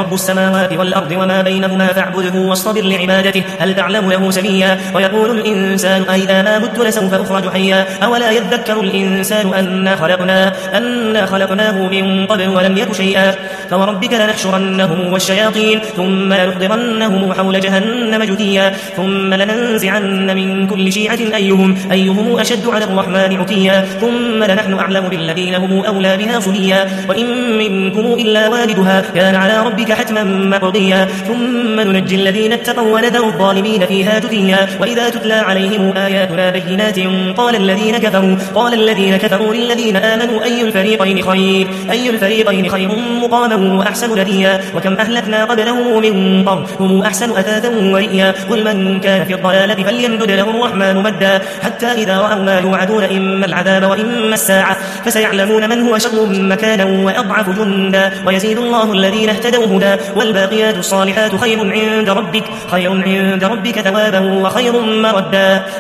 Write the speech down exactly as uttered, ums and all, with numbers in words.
رب السماوات والأرض وما بينهما فاعبده واصطبر لعبادته هل تعلم له سميا ويقول الإنسان أئذا ما مت لسوف أخرج حيا أولا يذكر الإنسان أنا خلقناه, أنا خلقناه من قبل ولم يك شيئا فوربك لنحشرنهم والشياطين ثم لنحضرنهم حول جهنم جثيا ثم لننزعن من كل شيعة أيهم, أيهم أشد على الرحمن عتيا ثم لنحن أعلم بالذين هم أولى بها صليا وإن منكم إلا والدها كان على ربك حتما مقضيا ثم ننجي الذين اتقوا ونذر الظالمين فيها جثيا وإذا تتلى عليهم آياتنا بينات قال الذين كفروا قال الذين كفروا للذين آمنوا أي الفريقين خير أي الفريقين خير مقاما وأحسن نديا وكم أهلكنا قبلهم من قرن هم أحسن أثاثا ورئيا قل من كان في الضلالة فليمدد له الرحمن مدا حتى إذا رأوا ما يوعدون إما العذاب وإما الساعة فسيعلمون من هو شر مكانا وأضعف جندا ويزيد الله الذين اهتدوا هدى والباقيات الصالحات خير عند ربك خير عند ربك ثوابا وخير مردا.